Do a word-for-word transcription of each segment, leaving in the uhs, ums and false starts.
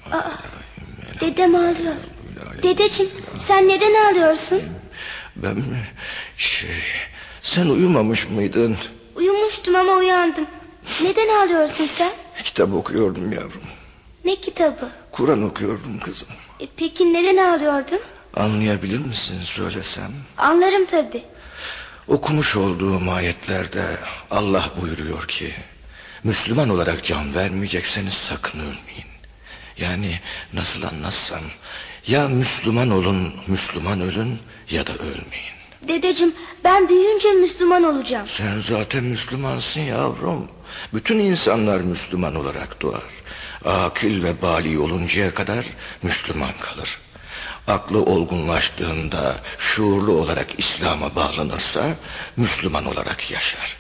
Aa, dedem ağlıyor. Dedeciğim, sen neden ağlıyorsun? Ben mi? Şey, sen uyumamış mıydın? Uyumuştum ama uyandım. Neden ağlıyorsun sen? Kitap okuyordum yavrum. Ne kitabı? Kur'an okuyordum kızım. E, peki neden ağlıyordun? Anlayabilir misin söylesem? Anlarım tabii. Okumuş olduğum ayetlerde Allah buyuruyor ki, Müslüman olarak can vermeyecekseniz sakın ölmeyin. Yani nasıl anlatsam, ya Müslüman olun, Müslüman ölün ya da ölmeyin. Dedeciğim, ben büyüyünce Müslüman olacağım. Sen zaten Müslümansın yavrum. Bütün insanlar Müslüman olarak doğar. Akil ve bali oluncaya kadar Müslüman kalır. Aklı olgunlaştığında şuurlu olarak İslam'a bağlanırsa Müslüman olarak yaşar.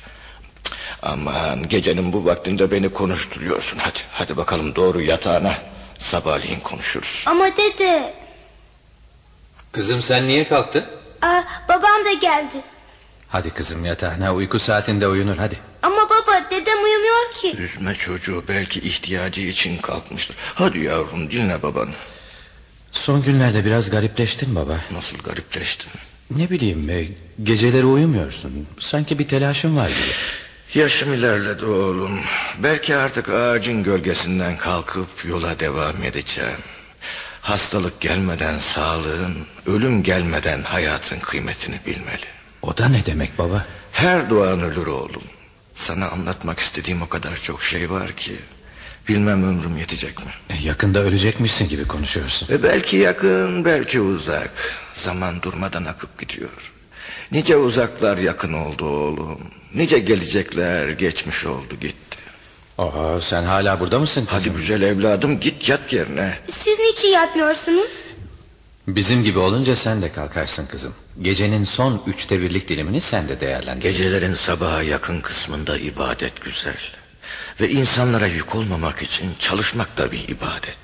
Aman, gecenin bu vaktinde beni konuşturuyorsun. Hadi, hadi bakalım doğru yatağına. Sabahleyin konuşuruz. Ama dede... Kızım, sen niye kalktın? Aa, babam da geldi. Hadi kızım, yatağına, uyku saatinde uyunur, hadi. Ama baba, dedem uyumuyor ki. Üzme çocuğu, belki ihtiyacı için kalkmıştır. Hadi yavrum, dinle babanı. Son günlerde biraz garipleştin baba. Nasıl garipleştin? Ne bileyim, e, geceleri uyumuyorsun. Sanki bir telaşın var gibi. Yaşım ilerledi oğlum. Belki artık ağacın gölgesinden kalkıp yola devam edeceğim. Hastalık gelmeden sağlığın, ölüm gelmeden hayatın kıymetini bilmeli. O da ne demek baba? Her doğan ölür oğlum. Sana anlatmak istediğim o kadar çok şey var ki, bilmem ömrüm yetecek mi? E, yakında ölecekmişsin gibi konuşuyorsun. E belki yakın, belki uzak. Zaman durmadan akıp gidiyor. Nice uzaklar yakın oldu oğlum. Nice gelecekler geçmiş oldu gitti. Oha, sen hala burada mısın kızım? Hadi güzel evladım, git yat yerine. Siz niçin yatmıyorsunuz? Bizim gibi olunca sen de kalkarsın kızım. Gecenin son üçte birlik dilimini sen de değerlendirirsin. Gecelerin sabaha yakın kısmında ibadet güzel. Ve insanlara yük olmamak için çalışmak da bir ibadet.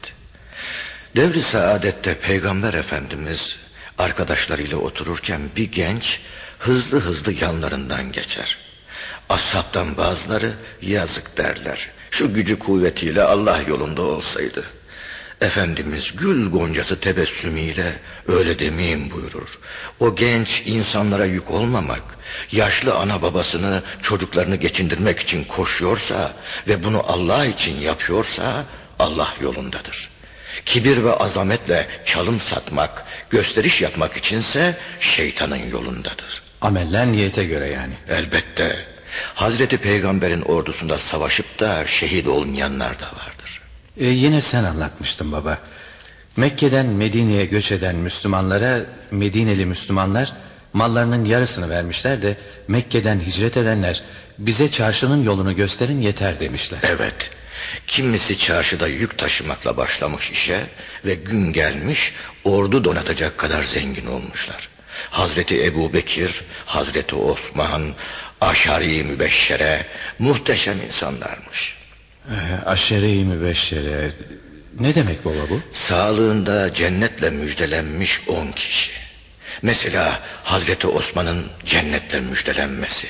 Devri saadette Peygamber Efendimiz arkadaşlarıyla otururken bir genç hızlı hızlı yanlarından geçer. Ashabtan bazıları yazık derler. Şu gücü kuvvetiyle Allah yolunda olsaydı. Efendimiz gül goncası tebessümüyle öyle demeyin buyurur. O genç insanlara yük olmamak, yaşlı ana babasını, çocuklarını geçindirmek için koşuyorsa ve bunu Allah için yapıyorsa Allah yolundadır. Kibir ve azametle çalım satmak, gösteriş yapmak içinse şeytanın yolundadır. Ameller niyete göre yani. Elbette. Hazreti Peygamber'in ordusunda savaşıp da şehit olmayanlar da vardır. E, yine sen anlatmıştın baba. Mekke'den Medine'ye göç eden Müslümanlara Medineli Müslümanlar mallarının yarısını vermişler de Mekke'den hicret edenler bize çarşının yolunu gösterin yeter demişler. Evet. Kimisi çarşıda yük taşımakla başlamış işe ve gün gelmiş ordu donatacak kadar zengin olmuşlar. Hazreti Ebu Bekir, Hazreti Osman, Aşari-i Mübeşşere muhteşem insanlarmış. Ee, Aşere-i Mübeşşere ne demek baba bu? Sağlığında cennetle müjdelenmiş on kişi. Mesela Hazreti Osman'ın cennetle müjdelenmesi.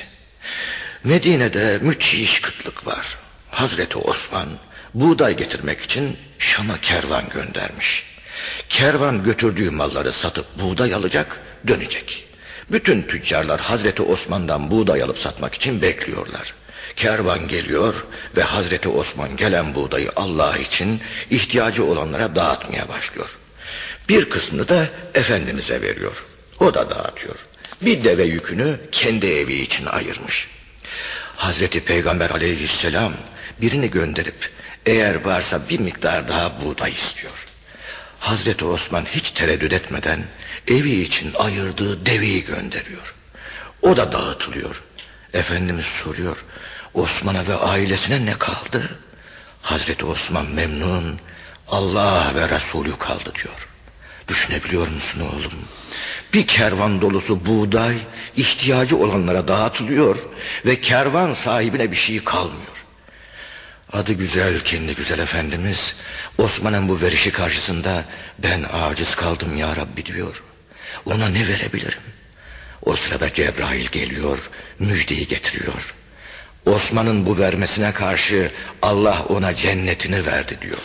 Medine'de müthiş kıtlık var. Hazreti Osman buğday getirmek için Şam'a kervan göndermiş. Kervan götürdüğü malları satıp buğday alacak, dönecek. Bütün tüccarlar Hazreti Osman'dan buğday alıp satmak için bekliyorlar. Kervan geliyor ve Hazreti Osman gelen buğdayı Allah için ihtiyacı olanlara dağıtmaya başlıyor. Bir kısmını da Efendimiz'e veriyor. O da dağıtıyor. Bir deve yükünü kendi evi için ayırmış. Hazreti Peygamber aleyhisselam birini gönderip eğer varsa bir miktar daha buğday istiyor. Hazreti Osman hiç tereddüt etmeden evi için ayırdığı deveyi gönderiyor. O da dağıtılıyor. Efendimiz soruyor, Osman'a ve ailesine ne kaldı? Hazreti Osman memnun, Allah ve Resulü kaldı diyor. Düşünebiliyor musun oğlum? Bir kervan dolusu buğday ihtiyacı olanlara dağıtılıyor ve kervan sahibine bir şey kalmıyor. Adı güzel, kendi güzel Efendimiz Osman'ın bu verişi karşısında ben aciz kaldım ya Rabbi diyor. Ona ne verebilirim? O sırada Cebrail geliyor, müjdeyi getiriyor. Osman'ın bu vermesine karşı Allah ona cennetini verdi diyor.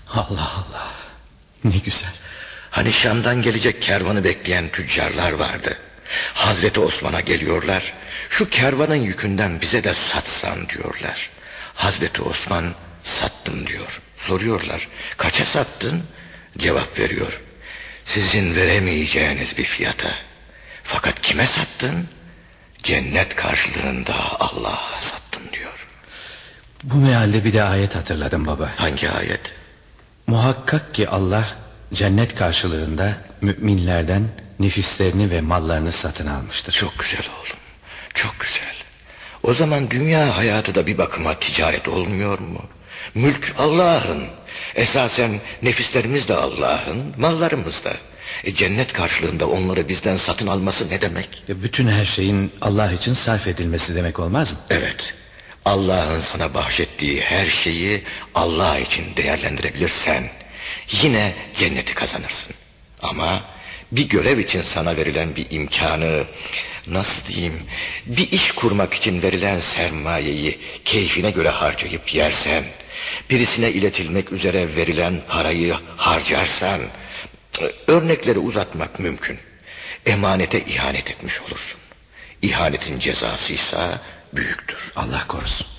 Allah Allah, ne güzel. Hani Şam'dan gelecek kervanı bekleyen tüccarlar vardı. Hazreti Osman'a geliyorlar. Şu kervanın yükünden bize de satsan diyorlar. Hazreti Osman sattım diyor. Soruyorlar, kaça sattın? Cevap veriyor, sizin veremeyeceğiniz bir fiyata. Fakat kime sattın? Cennet karşılığında Allah'a sattım diyor. Bu mealde bir de ayet hatırladım baba. Hangi ayet? Muhakkak ki Allah cennet karşılığında müminlerden nefislerini ve mallarını satın almıştır. Çok güzel oğlum, çok güzel. O zaman dünya hayatı da bir bakıma ticaret olmuyor mu? Mülk Allah'ın. Esasen nefislerimiz de Allah'ın, mallarımız da. E, cennet karşılığında onları bizden satın alması ne demek? E, bütün her şeyin Allah için sarf edilmesi demek olmaz mı? Evet. Allah'ın sana bahşettiği her şeyi Allah için değerlendirebilirsen yine cenneti kazanırsın. Ama bir görev için sana verilen bir imkanı, nasıl diyeyim, bir iş kurmak için verilen sermayeyi keyfine göre harcayıp yersen, birisine iletilmek üzere verilen parayı harcarsan, örnekleri uzatmak mümkün. Emanete ihanet etmiş olursun. İhanetin cezasıysa büyüktür. Allah korusun.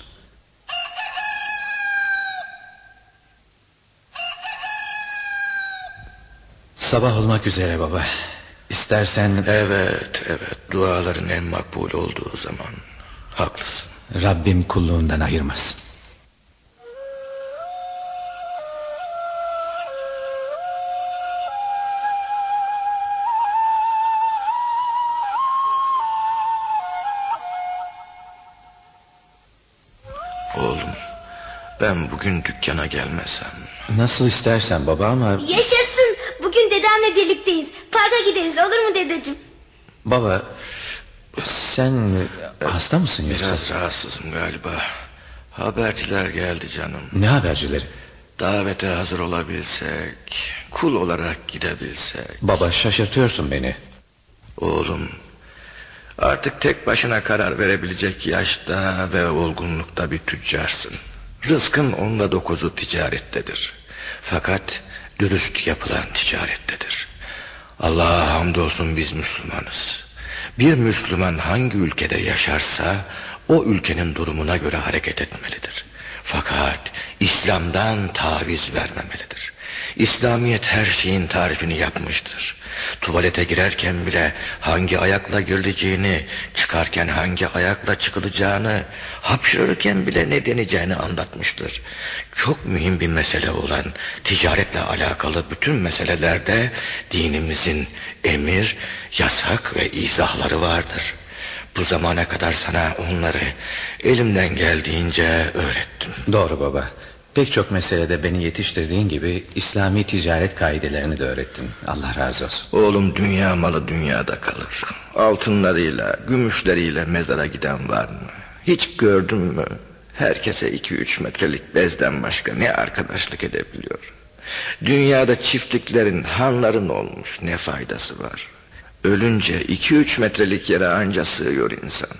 Sabah olmak üzere baba. İstersen... Evet, evet. Duaların en makbul olduğu zaman. Haklısın. Rabbim kulluğundan ayırmasın. Oğlum, ben bugün dükkana gelmesem. Nasıl istersen baba ama... Yaşasın, bugün dedemle birlikteyiz. Parka gideriz, olur mu dedeciğim? Baba, sen hasta mısın yoksa? Biraz rahatsızım galiba. Haberciler geldi canım. Ne habercileri? Davete hazır olabilsek, kul olarak gidebilsek. Baba, şaşırtıyorsun beni. Oğlum, artık tek başına karar verebilecek yaşta ve olgunlukta bir tüccarsın. Rızkın onda dokuzu ticarettedir. Fakat dürüst yapılan ticarettedir. Allah'a hamdolsun biz Müslümanız. Bir Müslüman hangi ülkede yaşarsa o ülkenin durumuna göre hareket etmelidir. Fakat İslam'dan taviz vermemelidir. İslamiyet her şeyin tarifini yapmıştır. Tuvalete girerken bile hangi ayakla girileceğini, çıkarken hangi ayakla çıkılacağını, hapşırırken bile ne deneceğini anlatmıştır. Çok mühim bir mesele olan ticaretle alakalı bütün meselelerde dinimizin emir, yasak ve izahları vardır. Bu zamana kadar sana onları elimden geldiğince öğrettim. Doğru baba. Pek çok meselede beni yetiştirdiğin gibi İslami ticaret kaidelerini de öğrettin. Allah razı olsun. Oğlum, dünya malı dünyada kalır. Altınlarıyla, gümüşleriyle mezara giden var mı? Hiç gördün mü? Herkese iki üç metrelik bezden başka ne arkadaşlık edebiliyor? Dünyada çiftliklerin, hanların olmuş, ne faydası var? Ölünce iki üç metrelik yere anca sığıyor insan.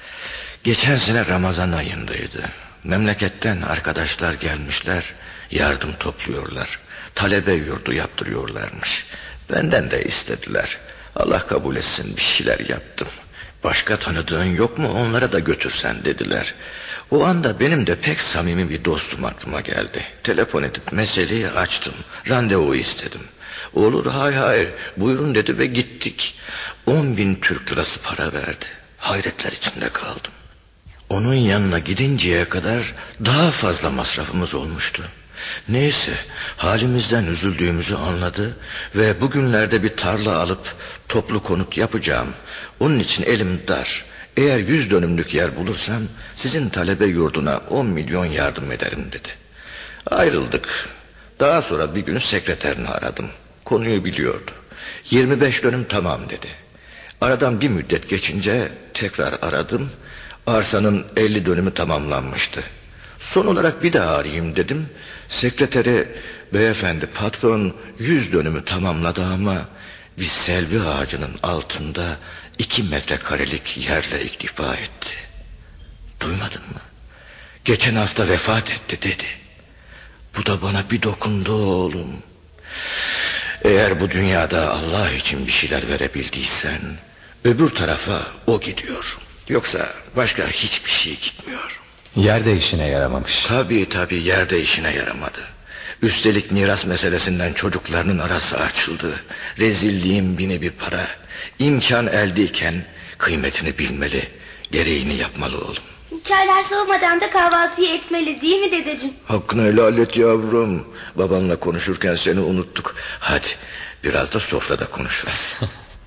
Geçen sene Ramazan ayındaydı. Memleketten arkadaşlar gelmişler, yardım topluyorlar. Talebe yurdu yaptırıyorlarmış. Benden de istediler. Allah kabul etsin, bir şeyler yaptım. Başka tanıdığın yok mu, onlara da götürsen dediler. O anda benim de pek samimi bir dostum aklıma geldi. Telefon edip meseleyi açtım. Randevu istedim. Olur, hay hay, buyurun dedi ve gittik. On bin Türk lirası para verdi. Hayretler içinde kaldım. Onun yanına gidinceye kadar daha fazla masrafımız olmuştu. Neyse, halimizden üzüldüğümüzü anladı ve bugünlerde bir tarla alıp toplu konut yapacağım. Onun için elim dar. Eğer yüz dönümlük yer bulursam sizin talebe yurduna on milyon yardım ederim dedi. Ayrıldık. Daha sonra bir gün sekreterini aradım. Konuyu biliyordu. yirmi beş dönüm tamam dedi. Aradan bir müddet geçince tekrar aradım. Arsanın elli dönümü tamamlanmıştı. Son olarak bir daha arayayım dedim. Sekreteri, beyefendi patron yüz dönümü tamamladı ama bir selvi ağacının altında iki metrekarelik yerle iktifa etti. Duymadın mı? Geçen hafta vefat etti dedi. Bu da bana bir dokundu oğlum. Eğer bu dünyada Allah için bir şeyler verebildiysen, öbür tarafa o gidiyor. Yoksa başka hiçbir şey gitmiyor. Yer de işine yaramamış. Tabii tabii, yer de işine yaramadı. Üstelik miras meselesinden çocuklarının arası açıldı. Rezilliğin bini bir para. İmkan eldeyken kıymetini bilmeli, gereğini yapmalı oğlum. Çaylar soğumadan da kahvaltıyı etmeli değil mi dedeciğim? Hakkını helal et yavrum. Babanla konuşurken seni unuttuk. Hadi biraz da sofrada konuşuruz.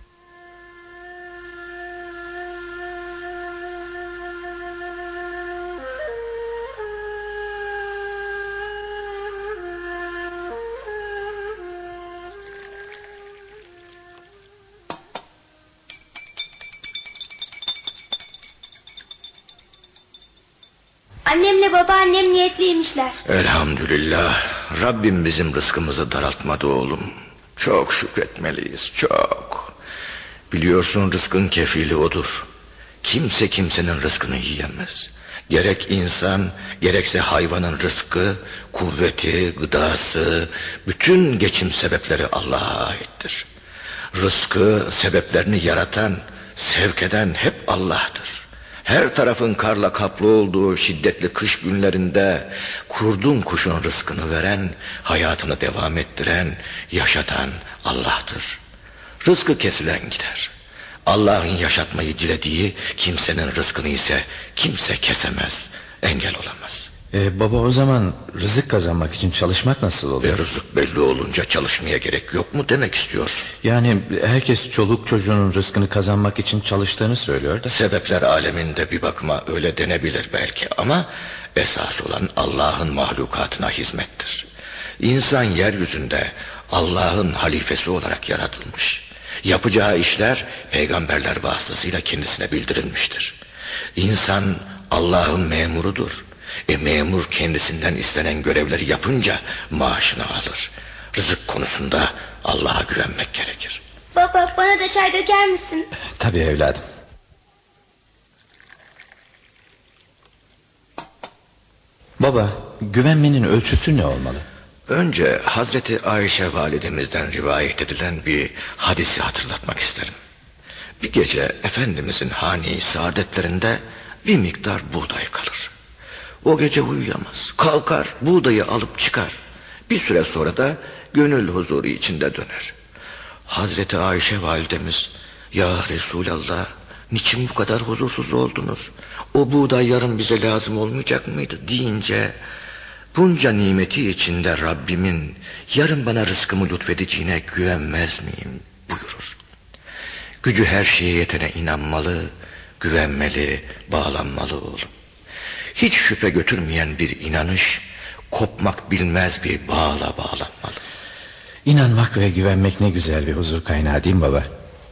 Annemle babaannem niyetliymişler. Elhamdülillah. Rabbim bizim rızkımızı daraltmadı oğlum. Çok şükretmeliyiz, çok. Biliyorsun rızkın kefili odur. Kimse kimsenin rızkını yiyemez. Gerek insan, gerekse hayvanın rızkı, kuvveti, gıdası, bütün geçim sebepleri Allah'a aittir. Rızkı, sebeplerini yaratan, sevk eden hep Allah'tır. Her tarafın karla kaplı olduğu şiddetli kış günlerinde kurdun kuşun rızkını veren, hayatını devam ettiren, yaşatan Allah'tır. Rızkı kesilen gider. Allah'ın yaşatmayı dilediği kimsenin rızkını ise kimse kesemez, engel olamaz. Ee, baba o zaman rızık kazanmak için çalışmak nasıl oluyor? Ve rızık belli olunca çalışmaya gerek yok mu demek istiyorsun? Yani herkes çoluk çocuğunun rızkını kazanmak için çalıştığını söylüyor da. Sebepler aleminde bir bakıma öyle denebilir belki ama esas olan Allah'ın mahlukatına hizmettir. İnsan yeryüzünde Allah'ın halifesi olarak yaratılmış. Yapacağı işler peygamberler vasıtasıyla kendisine bildirilmiştir. İnsan Allah'ın memurudur. E memur kendisinden istenen görevleri yapınca maaşını alır. Rızık konusunda Allah'a güvenmek gerekir. Baba bana da çay döker misin? Tabii evladım. Baba, güvenmenin ölçüsü ne olmalı? Önce Hazreti Ayşe validemizden rivayet edilen bir hadisi hatırlatmak isterim. Bir gece Efendimizin hane-i saadetlerinde bir miktar buğday kalır. O gece uyuyamaz, kalkar buğdayı alıp çıkar. Bir süre sonra da gönül huzuru içinde döner. Hazreti Ayşe validemiz, ya Resulallah, niçin bu kadar huzursuz oldunuz? O buğday yarın bize lazım olmayacak mıydı deyince, bunca nimeti içinde Rabbimin yarın bana rızkımı lütfedeceğine güvenmez miyim buyurur. Gücü her şeye yetene inanmalı, güvenmeli, bağlanmalı oğlum. Hiç şüphe götürmeyen bir inanış, kopmak bilmez bir bağla bağlanmalı. İnanmak ve güvenmek ne güzel bir huzur kaynağı değil mi baba?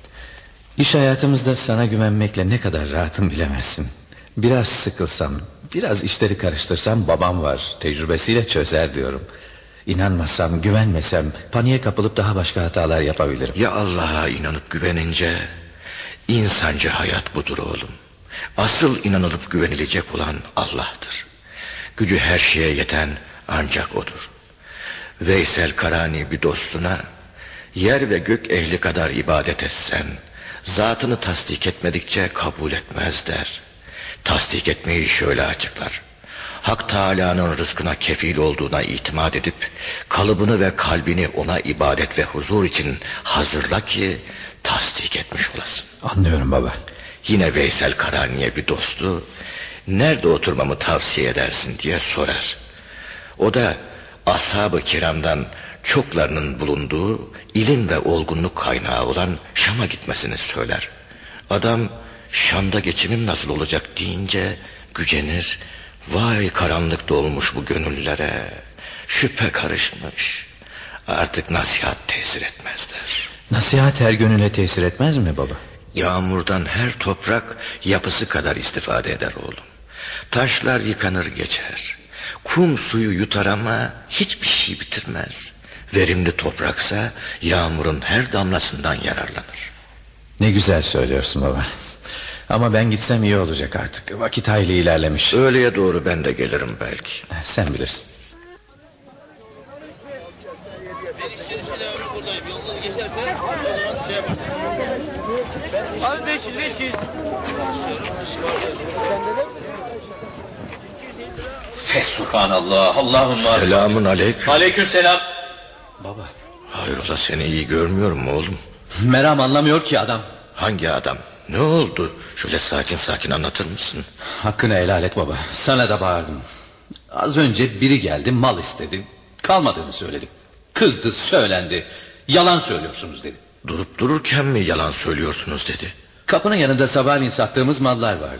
İş hayatımızda sana güvenmekle ne kadar rahatım bilemezsin. Biraz sıkılsam, biraz işleri karıştırsam babam var, tecrübesiyle çözer diyorum. İnanmasam, güvenmesem paniğe kapılıp daha başka hatalar yapabilirim. Ya Allah'a inanıp güvenince, insanca hayat budur oğlum. Asıl inanılıp güvenilecek olan Allah'tır. Gücü her şeye yeten ancak O'dur. Veysel Karani bir dostuna, yer ve gök ehli kadar ibadet etsen, zatını tasdik etmedikçe kabul etmez der. Tasdik etmeyi şöyle açıklar: Hak Teâlâ'nın rızkına kefil olduğuna itimat edip, kalıbını ve kalbini ona ibadet ve huzur için hazırla ki tasdik etmiş olasın. Anlıyorum baba. Yine Veysel Karani'ye bir dostu, nerede oturmamı tavsiye edersin diye sorar. O da ashab-ı kiramdan çoklarının bulunduğu ilim ve olgunluk kaynağı olan Şam'a gitmesini söyler. Adam Şam'da geçimim nasıl olacak deyince gücenir. Vay karanlık dolmuş bu gönüllere, şüphe karışmış, artık nasihat tesir etmez der. Nasihat her gönüle tesir etmez mi baba? Yağmurdan her toprak yapısı kadar istifade eder oğlum. Taşlar yıkanır geçer. Kum suyu yutar ama hiçbir şey bitirmez. Verimli topraksa yağmurun her damlasından yararlanır. Ne güzel söylüyorsun baba. Ama ben gitsem iyi olacak artık. Vakit hayli ilerlemiş. Öğleye doğru ben de gelirim belki. Sen bilirsin. Abi beş yüz beş yüz. Fesubhanallah. Allahümme Selamun aleyküm. Aleyküm selam. Baba. Hayrola, seni iyi görmüyorum oğlum. Meram anlamıyor ki adam. Hangi adam? Ne oldu? Şöyle sakin sakin anlatır mısın? Hakkını helal et baba. Sana da bağırdım. Az önce biri geldi, mal istedi. Kalmadığını söyledim. Kızdı, söylendi. Yalan söylüyorsunuz dedi. Durup dururken mi yalan söylüyorsunuz dedi. Kapının yanında sabahleyin sattığımız mallar vardı.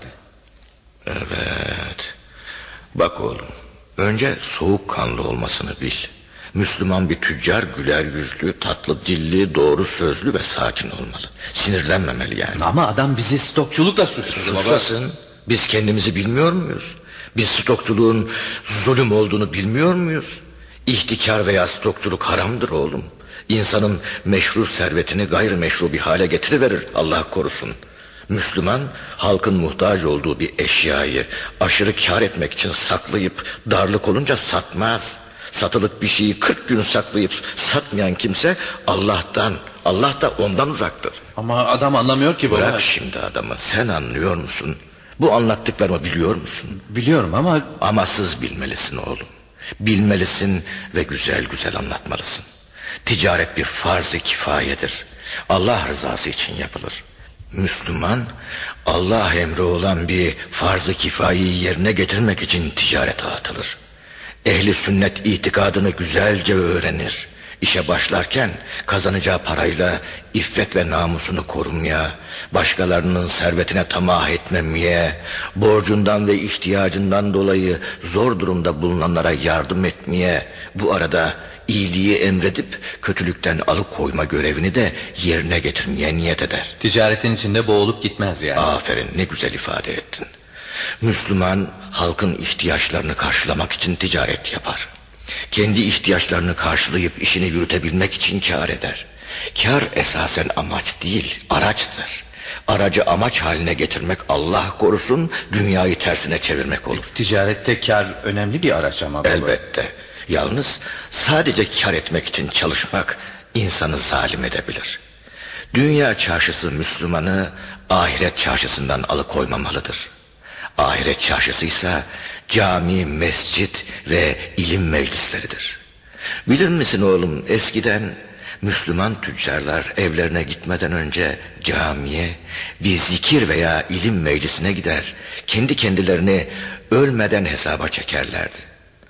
Evet. Bak oğlum, önce soğukkanlı olmasını bil. Müslüman bir tüccar güler yüzlü, tatlı dilli, doğru sözlü ve sakin olmalı. Sinirlenmemeli yani. Ama adam bizi stokçulukla suçladı baba. Suçlasın. Biz kendimizi bilmiyor muyuz? Biz stokçuluğun zulüm olduğunu bilmiyor muyuz? İhtikar veya stokçuluk haramdır oğlum. İnsanın meşru servetini gayrimeşru bir hale getiriverir, Allah korusun. Müslüman, halkın muhtaç olduğu bir eşyayı aşırı kar etmek için saklayıp darlık olunca satmaz. Satılık bir şeyi kırk gün saklayıp satmayan kimse Allah'tan, Allah da ondan uzaktır. Ama adam anlamıyor ki baba. Bırak şimdi adamı, sen anlıyor musun? Bu anlattıklarımı biliyor musun? Biliyorum ama... Amasız bilmelisin oğlum. Bilmelisin ve güzel güzel anlatmalısın. Ticaret bir farz-ı kifayedir. Allah rızası için yapılır. Müslüman, Allah emri olan bir farz-ı kifayeyi yerine getirmek için ticarete atılır. Ehli sünnet itikadını güzelce öğrenir. İşe başlarken kazanacağı parayla iffet ve namusunu korumaya, başkalarının servetine tamah etmemeye, borcundan ve ihtiyacından dolayı zor durumda bulunanlara yardım etmeye, bu arada iyiliği emredip kötülükten alıkoyma görevini de yerine getirmeye niyet eder. Ticaretin içinde boğulup gitmez yani. Aferin, ne güzel ifade ettin. Müslüman halkın ihtiyaçlarını karşılamak için ticaret yapar. Kendi ihtiyaçlarını karşılayıp işini yürütebilmek için kâr eder. Kâr esasen amaç değil, araçtır. Aracı amaç haline getirmek, Allah korusun, dünyayı tersine çevirmek olur. Ticarette kar önemli bir araç ama baba. Elbette. Yalnız sadece kâr etmek için çalışmak insanı zalim edebilir. Dünya çarşısı Müslümanı ahiret çarşısından alıkoymamalıdır. Ahiret çarşısı ise cami, mescit ve ilim meclisleridir. Bilir misin oğlum, eskiden Müslüman tüccarlar evlerine gitmeden önce camiye, bir zikir veya ilim meclisine gider, kendi kendilerini ölmeden hesaba çekerlerdi.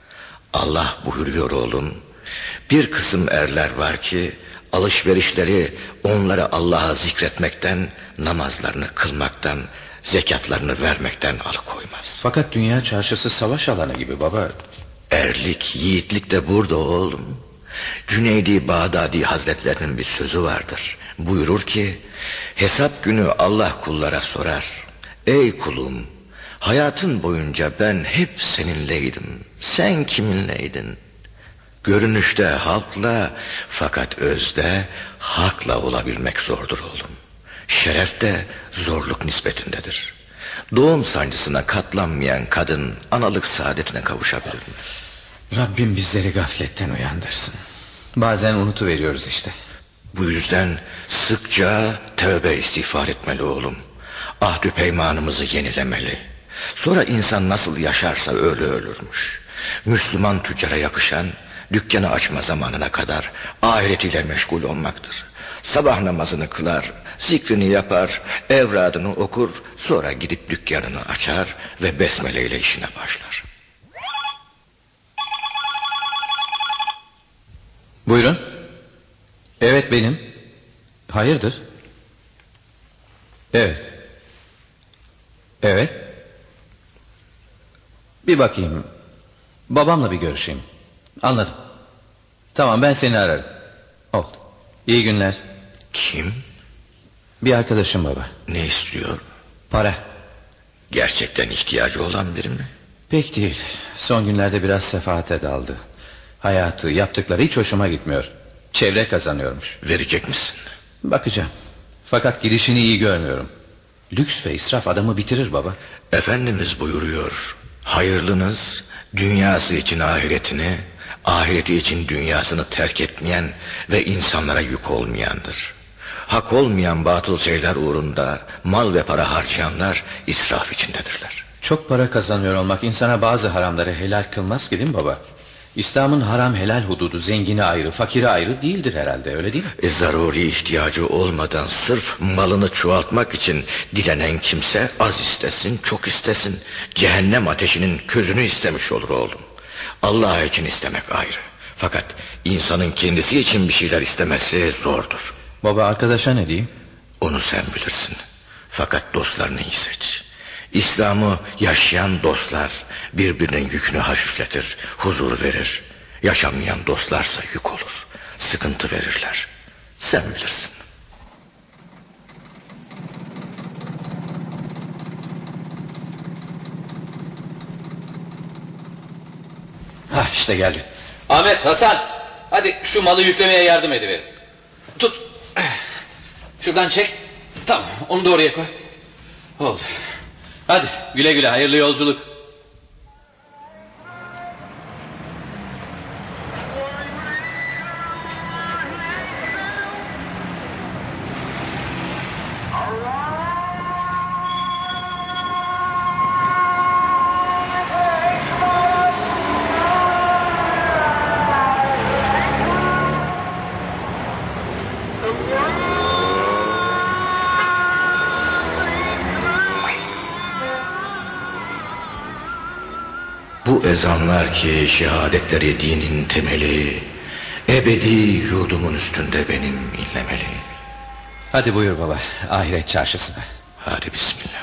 Allah buyuruyor oğlum, bir kısım erler var ki alışverişleri onları Allah'a zikretmekten, namazlarını kılmaktan, zekatlarını vermekten alıkoymaz. Fakat dünya çarşısı savaş alanı gibi baba. Erlik, yiğitlik de burada oğlum. Cüneydi Bağdadi Hazretlerinin bir sözü vardır. Buyurur ki, hesap günü Allah kullara sorar. Ey kulum, hayatın boyunca ben hep seninleydim. Sen kiminleydin? Görünüşte halkla, fakat özde hakla olabilmek zordur oğlum. Şeref de zorluk nispetindedir. Doğum sancısına katlanmayan kadın analık saadetine kavuşabilir mi? Rabbim bizleri gafletten uyandırsın. Bazen unutuveriyoruz işte. Bu yüzden sıkça tövbe istiğfar etmeli oğlum. Ahdü peymanımızı yenilemeli. Sonra insan nasıl yaşarsa öyle ölürmüş. Müslüman tüccara yakışan dükkanı açma zamanına kadar ahiretiyle meşgul olmaktır. Sabah namazını kılar, zikrini yapar, evradını okur, sonra gidip dükkanını açar ve besmele ile işine başlar. Buyurun. Evet benim. Hayırdır? Evet. Evet. Bir bakayım. Babamla bir görüşeyim. Anladım. Tamam, ben seni ararım. Oldu. İyi günler. Kim? Bir arkadaşım baba. Ne istiyor? Para. Gerçekten ihtiyacı olan biri mi? Pek değil. Son günlerde biraz sefahate daldı. Hayatı, yaptıkları hiç hoşuma gitmiyor. Çevre kazanıyormuş. Verecek misin? Bakacağım. Fakat gidişini iyi görmüyorum. Lüks ve israf adamı bitirir baba. Efendimiz buyuruyor, hayırlınız dünyası için ahiretini, ahireti için dünyasını terk etmeyen ve insanlara yük olmayandır. Hak olmayan batıl şeyler uğrunda mal ve para harcayanlar israf içindedirler. Çok para kazanıyor olmak insana bazı haramları helal kılmaz ki değil mi baba? İslam'ın haram helal hududu zengini ayrı, fakiri ayrı değildir herhalde, öyle değil mi? E, zaruri ihtiyacı olmadan sırf malını çoğaltmak için dilenen kimse az istesin, çok istesin, cehennem ateşinin közünü istemiş olur oğlum. Allah için istemek ayrı. Fakat insanın kendisi için bir şeyler istemesi zordur. Baba, arkadaşa ne diyeyim? Onu sen bilirsin. Fakat dostlarını iyi seç. İslam'ı yaşayan dostlar birbirinin yükünü hafifletir, huzur verir. Yaşamayan dostlarsa yük olur, sıkıntı verirler. Sen bilirsin. Hah, işte geldi. Ahmet, Hasan, hadi şu malı yüklemeye yardım ediverin. Tut. Şuradan çek. Tamam, onu da oraya koy. Oldu. Hadi güle güle, hayırlı yolculuk. Bu ezanlar ki şehadetleri dinin temeli, ebedi yurdumun üstünde benim inlemeli. Hadi buyur baba, ahiret çarşısına. Hadi bismillah.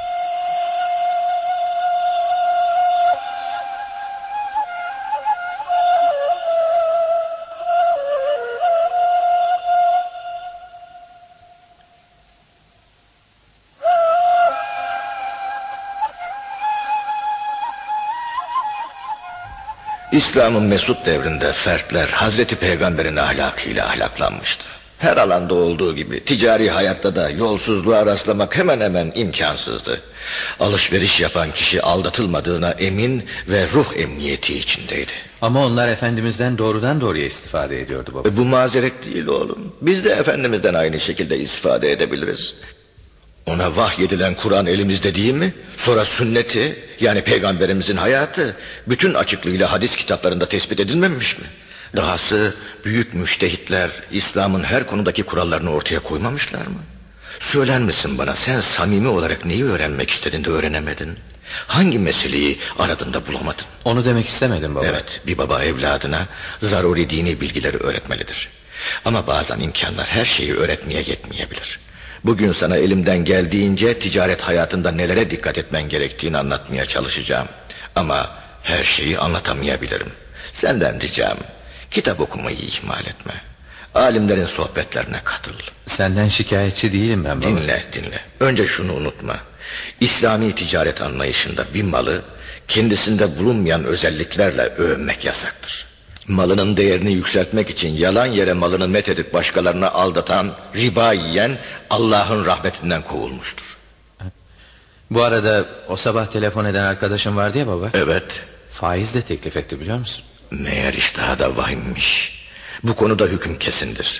İslam'ın mesut devrinde fertler Hazreti Peygamber'in ahlakıyla ahlaklanmıştı. Her alanda olduğu gibi ticari hayatta da yolsuzluğa rastlamak hemen hemen imkansızdı. Alışveriş yapan kişi aldatılmadığına emin ve ruh emniyeti içindeydi. Ama onlar Efendimiz'den doğrudan doğruya istifade ediyordu baba. E bu mazeret değil oğlum. Biz de Efendimiz'den aynı şekilde istifade edebiliriz. Ona vahyedilen Kur'an elimizde değil mi? Sonra sünneti, yani peygamberimizin hayatı bütün açıklığıyla hadis kitaplarında tespit edilmemiş mi? Dahası büyük müştehitler İslam'ın her konudaki kurallarını ortaya koymamışlar mı? Söyler misin bana, sen samimi olarak neyi öğrenmek istedin de öğrenemedin? Hangi meseleyi aradığında bulamadın? Onu demek istemedim baba. Evet, bir baba evladına zaruri dini bilgileri öğretmelidir. Ama bazen imkanlar her şeyi öğretmeye yetmeyebilir. Bugün sana elimden geldiğince ticaret hayatında nelere dikkat etmen gerektiğini anlatmaya çalışacağım. Ama her şeyi anlatamayabilirim. Senden ricam, kitap okumayı ihmal etme. Alimlerin sohbetlerine katıl. Senden şikayetçi değilim ben baba. Dinle dinle. Önce şunu unutma. İslami ticaret anlayışında bir malı kendisinde bulunmayan özelliklerle övmek yasaktır. Malının değerini yükseltmek için yalan yere malını methedip başkalarına aldatan, riba yiyen Allah'ın rahmetinden kovulmuştur. Bu arada o sabah telefon eden arkadaşım vardı ya baba. Evet. Faiz de teklif etti, biliyor musun? Meğer iştahı da vahimmiş. Bu konuda hüküm kesindir.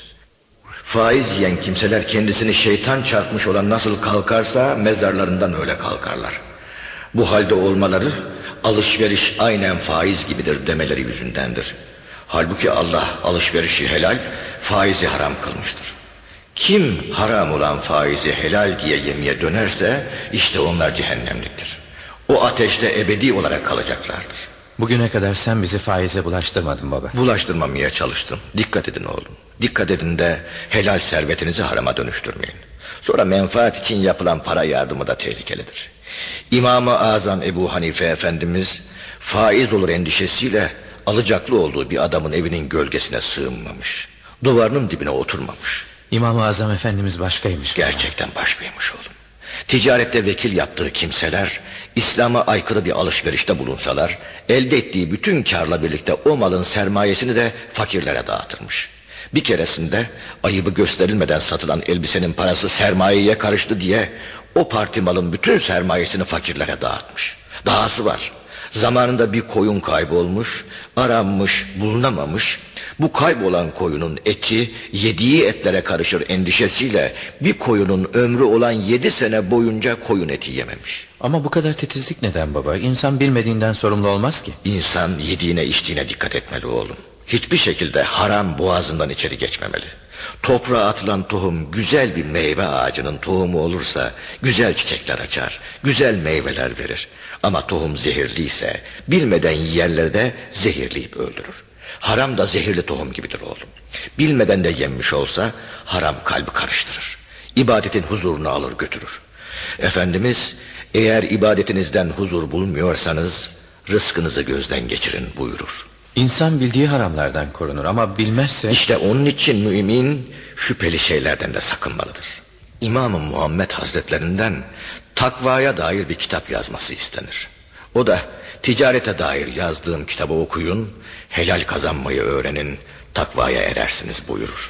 Faiz yiyen kimseler kendisini şeytan çarpmış olan nasıl kalkarsa mezarlarından öyle kalkarlar. Bu halde olmaları alışveriş aynen faiz gibidir demeleri yüzündendir. Halbuki Allah alışverişi helal, faizi haram kılmıştır. Kim haram olan faizi helal diye yemeye dönerse işte onlar cehennemliktir. O ateşte ebedi olarak kalacaklardır. Bugüne kadar sen bizi faize bulaştırmadın baba. Bulaştırmamaya çalıştım. Dikkat edin oğlum. Dikkat edin de helal servetinizi harama dönüştürmeyin. Sonra menfaat için yapılan para yardımı da tehlikelidir. İmam-ı Azam Ebu Hanife Efendimiz faiz olur endişesiyle alacaklı olduğu bir adamın evinin gölgesine sığınmamış. Duvarının dibine oturmamış. İmam-ı Azam Efendimiz başkaymış. Gerçekten başkaymış oğlum. Ticarette vekil yaptığı kimseler İslam'a aykırı bir alışverişte bulunsalar elde ettiği bütün karla birlikte o malın sermayesini de fakirlere dağıtırmış. Bir keresinde ayıbı gösterilmeden satılan elbisenin parası sermayeye karıştı diye o parti malın bütün sermayesini fakirlere dağıtmış. Dahası var. Zamanında bir koyun kaybolmuş, aranmış, bulunamamış. Bu kaybolan koyunun eti yediği etlere karışır endişesiyle bir koyunun ömrü olan yedi sene boyunca koyun eti yememiş. Ama bu kadar titizlik neden baba? İnsan bilmediğinden sorumlu olmaz ki. İnsan yediğine içtiğine dikkat etmeli oğlum. Hiçbir şekilde haram boğazından içeri geçmemeli. Toprağa atılan tohum güzel bir meyve ağacının tohumu olursa güzel çiçekler açar, güzel meyveler verir. Ama tohum zehirliyse bilmeden yiyenleri de zehirleyip öldürür. Haram da zehirli tohum gibidir oğlum. Bilmeden de yenmiş olsa haram kalbi karıştırır. İbadetin huzurunu alır götürür. Efendimiz eğer ibadetinizden huzur bulmuyorsanız rızkınızı gözden geçirin buyurur. İnsan bildiği haramlardan korunur ama bilmezse... İşte onun için mümin şüpheli şeylerden de sakınmalıdır. İmam-ı Muhammed Hazretlerinden takvaya dair bir kitap yazması istenir. O da ticarete dair yazdığım kitabı okuyun, helal kazanmayı öğrenin, takvaya erersiniz buyurur.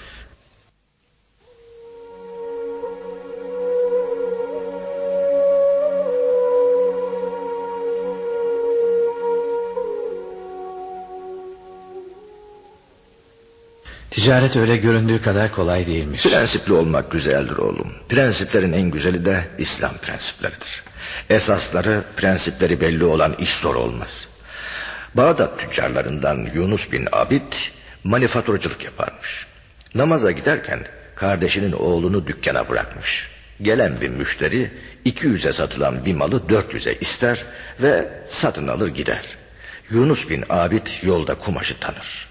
Ticaret öyle göründüğü kadar kolay değilmiş. Prensipli olmak güzeldir oğlum. Prensiplerin en güzeli de İslam prensipleridir. Esasları, prensipleri belli olan iş zor olmaz. Bağdat tüccarlarından Yunus bin Abid manifaturacılık yaparmış. Namaza giderken kardeşinin oğlunu dükkana bırakmış. Gelen bir müşteri iki yüze satılan bir malı dört yüze ister ve satın alır gider. Yunus bin Abid yolda kumaşı tanır.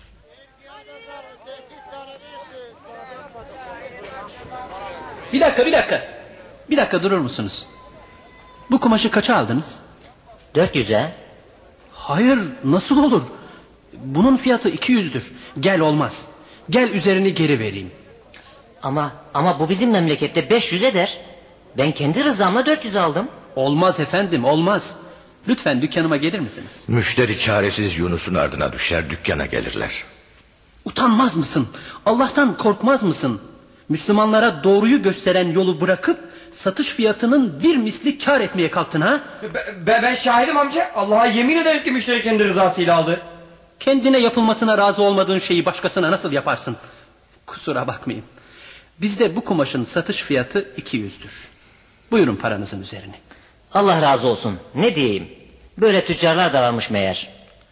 Bir dakika bir dakika. Bir dakika durur musunuz? Bu kumaşı kaça aldınız? dört yüze. Hayır, nasıl olur? Bunun fiyatı iki yüzdür. Gel olmaz. Gel üzerini geri vereyim. Ama ama bu bizim memlekette beş yüz eder. Ben kendi rızamla dört yüz aldım. Olmaz efendim, olmaz. Lütfen dükkanıma gelir misiniz? Müşteri çaresiz Yunus'un ardına düşer, dükkana gelirler. Utanmaz mısın? Allah'tan korkmaz mısın? Müslümanlara doğruyu gösteren yolu bırakıp satış fiyatının bir misli kar etmeye kalktın ha? Ben, ben şahidim amca. Allah'a yemin ederim ki müşteri kendi rızasıyla aldı. Kendine yapılmasına razı olmadığın şeyi başkasına nasıl yaparsın? Kusura bakmayın. Bizde bu kumaşın satış fiyatı iki yüzdür. Buyurun paranızın üzerine. Allah razı olsun. Ne diyeyim? Böyle tüccarlar da varmış meğer.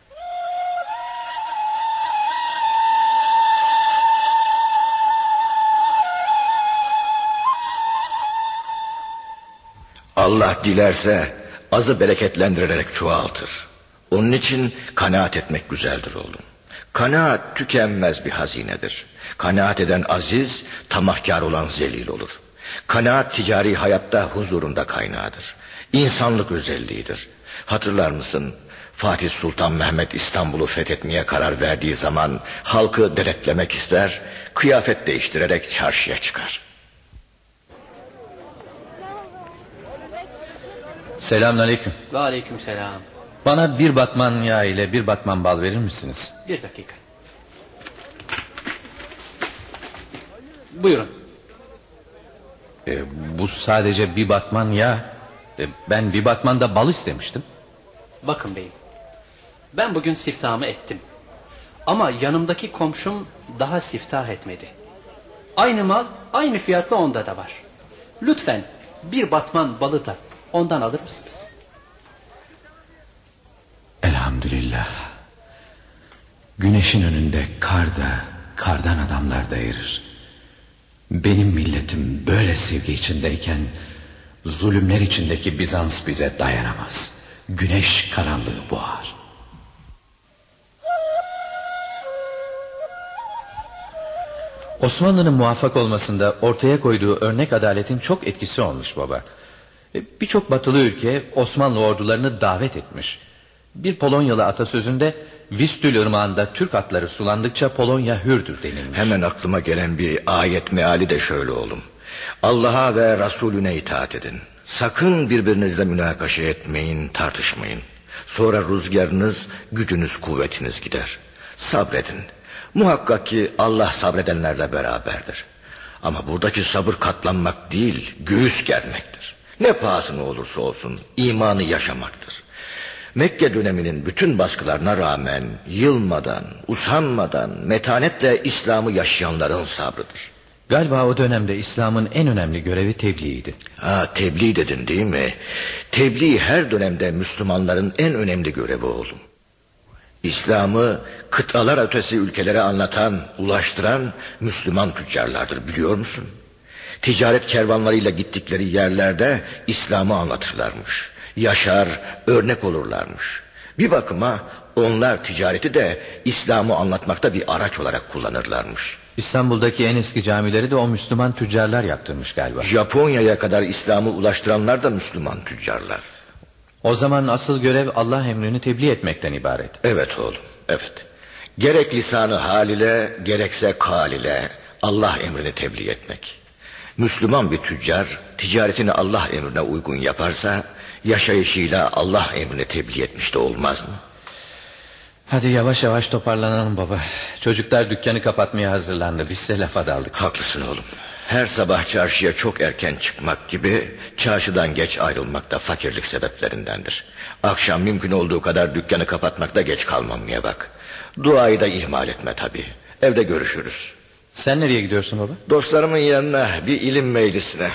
Allah dilerse azı bereketlendirerek çoğaltır. Onun için kanaat etmek güzeldir oğlum. Kanaat tükenmez bir hazinedir. Kanaat eden aziz, tamahkar olan zelil olur. Kanaat ticari hayatta huzurunda kaynağıdır. İnsanlık özelliğidir. Hatırlar mısın? Fatih Sultan Mehmet İstanbul'u fethetmeye karar verdiği zaman halkı denetlemek ister, kıyafet değiştirerek çarşıya çıkar. Selamünaleyküm. Ve aleyküm selam. Bana bir batman yağ ile bir batman bal verir misiniz? Bir dakika. Buyurun. Ee, bu sadece bir batman yağ. Ee, ben bir batman da bal istemiştim. Bakın beyim. Ben bugün siftahımı ettim. Ama yanımdaki komşum daha siftah etmedi. Aynı mal aynı fiyatla onda da var. Lütfen bir batman balı da ondan alır mısınız? Elhamdülillah. Güneşin önünde kar da, kardan adamlar da erir. Benim milletim böyle sevgi içindeyken zulümler içindeki Bizans bize dayanamaz. Güneş karanlığı boğar. Osmanlı'nın muvaffak olmasında ortaya koyduğu örnek adaletin çok etkisi olmuş baba. Birçok batılı ülke Osmanlı ordularını davet etmiş. Bir Polonyalı atasözünde Vistül ırmağında Türk atları sulandıkça Polonya hürdür denilmiş. Hemen aklıma gelen bir ayet meali de şöyle oğlum. Allah'a ve Resulüne itaat edin. Sakın birbirinizle münakaşa etmeyin, tartışmayın. Sonra rüzgarınız, gücünüz, kuvvetiniz gider. Sabredin. Muhakkak ki Allah sabredenlerle beraberdir. Ama buradaki sabır katlanmak değil, göğüs germektir. Ne pahasına olursa olsun imanı yaşamaktır. Mekke döneminin bütün baskılarına rağmen yılmadan, usanmadan, metanetle İslam'ı yaşayanların sabrıdır. Galiba o dönemde İslam'ın en önemli görevi tebliğiydi. Ha, tebliğ dedin değil mi? Tebliğ her dönemde Müslümanların en önemli görevi oğlum. İslam'ı kıtalar ötesi ülkelere anlatan, ulaştıran Müslüman tüccarlardır, biliyor musun? Ticaret kervanlarıyla gittikleri yerlerde İslam'ı anlatırlarmış. Yaşar, örnek olurlarmış. Bir bakıma onlar ticareti de İslam'ı anlatmakta bir araç olarak kullanırlarmış. İstanbul'daki en eski camileri de o Müslüman tüccarlar yaptırmış galiba. Japonya'ya kadar İslam'ı ulaştıranlar da Müslüman tüccarlar. O zaman asıl görev Allah emrini tebliğ etmekten ibaret. Evet oğlum, evet. Gerek lisanı hal ile, gerekse kal ile Allah emrini tebliğ etmek. Müslüman bir tüccar ticaretini Allah emrine uygun yaparsa yaşayışıyla Allah emrini tebliğ etmiş de olmaz mı? Hadi yavaş yavaş toparlanalım baba. Çocuklar dükkanı kapatmaya hazırlandı. Biz de lafa daldık. Haklısın oğlum. Her sabah çarşıya çok erken çıkmak gibi çarşıdan geç ayrılmak da fakirlik sebeplerindendir. Akşam mümkün olduğu kadar dükkanı kapatmakta geç kalmamaya bak. Duayı da ihmal etme tabii. Evde görüşürüz. Sen nereye gidiyorsun baba? Dostlarımın yanına, bir ilim meclisine.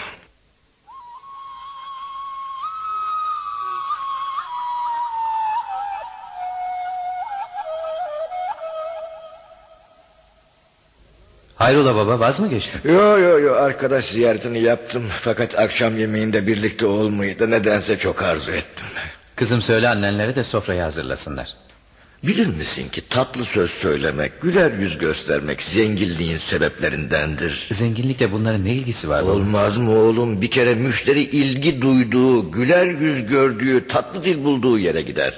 Hayrola baba, vaz mı geçtin? Yo yo yo arkadaş ziyaretini yaptım. Fakat akşam yemeğinde birlikte olmayı da nedense çok arzu ettim. Kızım söyle annenlere de sofrayı hazırlasınlar. Bilir misin ki tatlı söz söylemek, güler yüz göstermek zenginliğin sebeplerindendir. Zenginlikle bunların ne ilgisi var baba? Olmaz mı oğlum? Bir kere müşteri ilgi duyduğu, güler yüz gördüğü, tatlı dil bulduğu yere gider.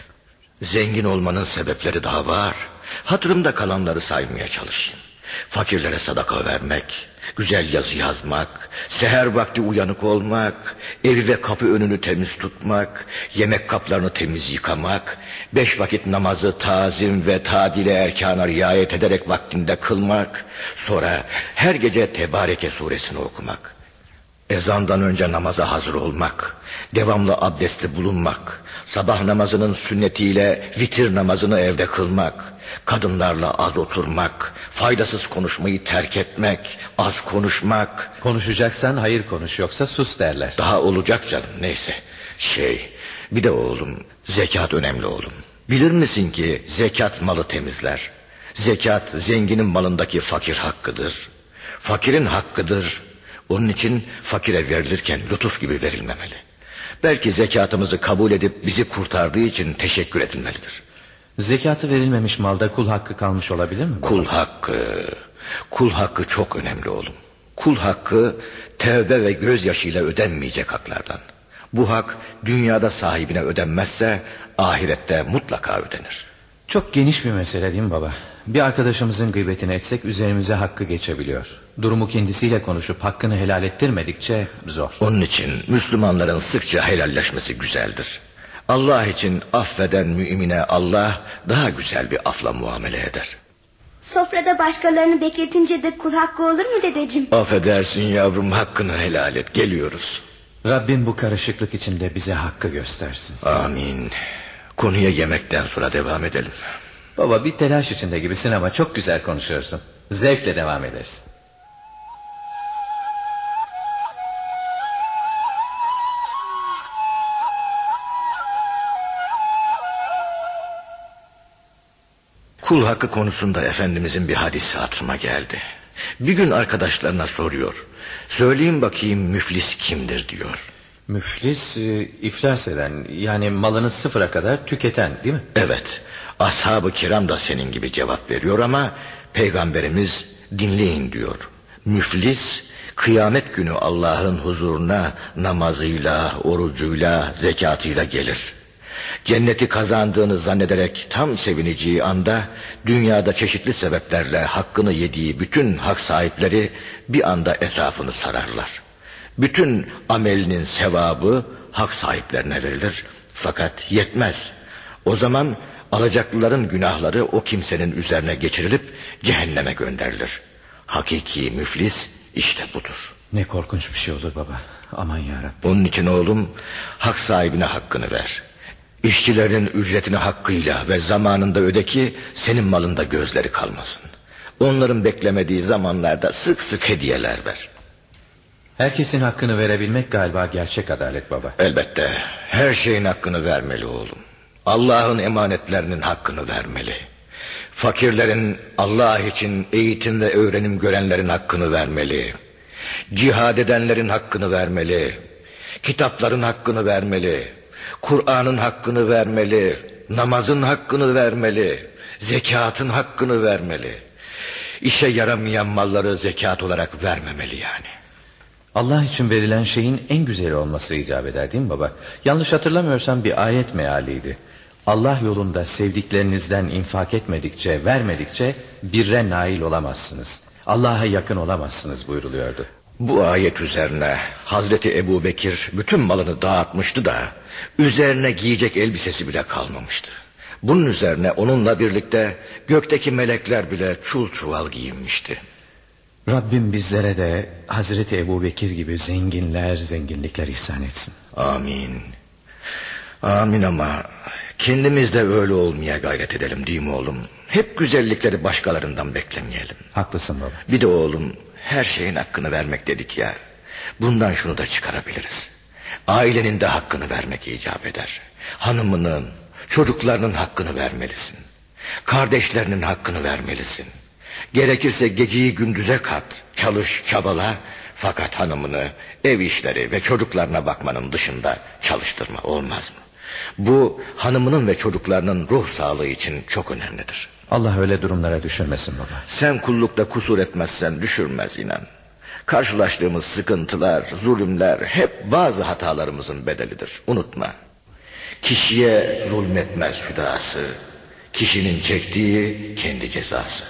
Zengin olmanın sebepleri daha var. Hatırımda kalanları saymaya çalışayım. Fakirlere sadaka vermek, güzel yazı yazmak, seher vakti uyanık olmak, evi ve kapı önünü temiz tutmak, yemek kaplarını temiz yıkamak, beş vakit namazı tazim ve tadile erkana riayet ederek vaktinde kılmak, sonra her gece Tebareke suresini okumak, ezandan önce namaza hazır olmak, devamlı abdestli bulunmak, sabah namazının sünnetiyle vitir namazını evde kılmak, kadınlarla az oturmak, faydasız konuşmayı terk etmek, az konuşmak. Konuşacaksan hayır konuş, yoksa sus derler. Daha olacak canım, neyse. Şey, bir de oğlum, zekat önemli oğlum. Bilir misin ki zekat malı temizler. Zekat zenginin malındaki fakir hakkıdır. Fakirin hakkıdır. Onun için fakire verilirken lütuf gibi verilmemeli. Belki zekatımızı kabul edip bizi kurtardığı için teşekkür edilmelidir. Zekatı verilmemiş malda kul hakkı kalmış olabilir mi? Kul hakkı, kul hakkı çok önemli oğlum. Kul hakkı tevbe ve gözyaşıyla ödenmeyecek haklardan. Bu hak dünyada sahibine ödenmezse ahirette mutlaka ödenir. Çok geniş bir mesele değil mi baba? Bir arkadaşımızın gıybetini etsek üzerimize hakkı geçebiliyor. Durumu kendisiyle konuşup hakkını helal ettirmedikçe zor. Onun için Müslümanların sıkça helalleşmesi güzeldir. Allah için affeden mümine Allah daha güzel bir afla muamele eder. Sofrada başkalarını bekletince de kul hakkı olur mu dedeciğim? Affedersin yavrum, hakkını helal et, geliyoruz. Rabbim bu karışıklık içinde bize hakkı göstersin. Amin. Konuya yemekten sonra devam edelim. Baba bir telaş içinde gibisin ama çok güzel konuşuyorsun. Zevkle devam edersin. Kul hakkı konusunda Efendimizin bir hadisi hatırıma geldi. Bir gün arkadaşlarına soruyor. Söyleyin bakayım müflis kimdir diyor. Müflis e, iflas eden, yani malını sıfıra kadar tüketen değil mi? Evet, ashab-ı kiram da senin gibi cevap veriyor ama Peygamberimiz dinleyin diyor. Müflis kıyamet günü Allah'ın huzuruna namazıyla, orucuyla, zekatıyla gelir. Cenneti kazandığını zannederek tam sevineceği anda dünyada çeşitli sebeplerle hakkını yediği bütün hak sahipleri bir anda etrafını sararlar. Bütün amelinin sevabı hak sahiplerine verilir, fakat yetmez. O zaman alacaklıların günahları o kimsenin üzerine geçirilip cehenneme gönderilir. Hakiki müflis işte budur. Ne korkunç bir şey olur baba. Aman yarabbim. Onun için oğlum hak sahibine hakkını ver. İşçilerin ücretini hakkıyla ve zamanında öde ki senin malında gözleri kalmasın. Onların beklemediği zamanlarda sık sık hediyeler ver. Herkesin hakkını verebilmek galiba gerçek adalet baba. Elbette her şeyin hakkını vermeli oğlum. Allah'ın emanetlerinin hakkını vermeli. Fakirlerin, Allah için eğitim ve öğrenim görenlerin hakkını vermeli. Cihad edenlerin hakkını vermeli. Kitapların hakkını vermeli. Kur'an'ın hakkını vermeli. Namazın hakkını vermeli. Zekatın hakkını vermeli. İşe yaramayan malları zekat olarak vermemeli yani. Allah için verilen şeyin en güzeli olması icap eder değil mi baba? Yanlış hatırlamıyorsam bir ayet mealiydi. Allah yolunda sevdiklerinizden infak etmedikçe, vermedikçe birre nail olamazsınız. Allah'a yakın olamazsınız buyruluyordu. Bu ayet üzerine Hazreti Ebu Bekir bütün malını dağıtmıştı da üzerine giyecek elbisesi bile kalmamıştı. Bunun üzerine onunla birlikte gökteki melekler bile çul çuval giyinmişti. Rabbim bizlere de Hazreti Ebu Bekir gibi zenginler zenginlikler ihsan etsin. Amin. Amin ama kendimiz de öyle olmaya gayret edelim değil mi oğlum? Hep güzellikleri başkalarından beklemeyelim. Haklısın baba. Bir de oğlum her şeyin hakkını vermek dedik ya. Bundan şunu da çıkarabiliriz. Ailenin de hakkını vermek icap eder. Hanımının, çocuklarının hakkını vermelisin. Kardeşlerinin hakkını vermelisin. Gerekirse geceyi gündüze kat, çalış, çabala. Fakat hanımını, ev işleri ve çocuklarına bakmanın dışında çalıştırma, olmaz mı? Bu hanımının ve çocuklarının ruh sağlığı için çok önemlidir. Allah öyle durumlara düşürmesin baba. Sen kullukta kusur etmezsen düşürmez inan. Karşılaştığımız sıkıntılar, zulümler hep bazı hatalarımızın bedelidir. Unutma. Kişiye zulmetmez hüdası. Kişinin çektiği kendi cezası.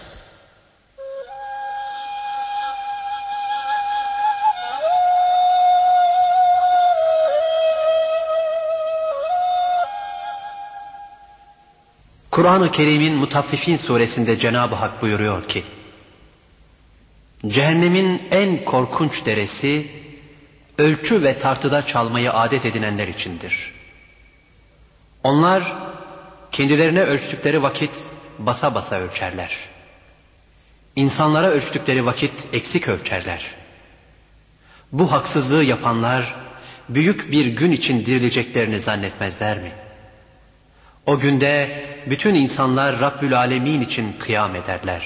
Kur'an-ı Kerim'in Mutaffifin suresinde Cenab-ı Hak buyuruyor ki: cehennemin en korkunç deresi ölçü ve tartıda çalmayı adet edinenler içindir. Onlar kendilerine ölçtükleri vakit basa basa ölçerler. İnsanlara ölçtükleri vakit eksik ölçerler. Bu haksızlığı yapanlar büyük bir gün için dirileceklerini zannetmezler mi? O günde bütün insanlar Rabbül Alemin için kıyam ederler.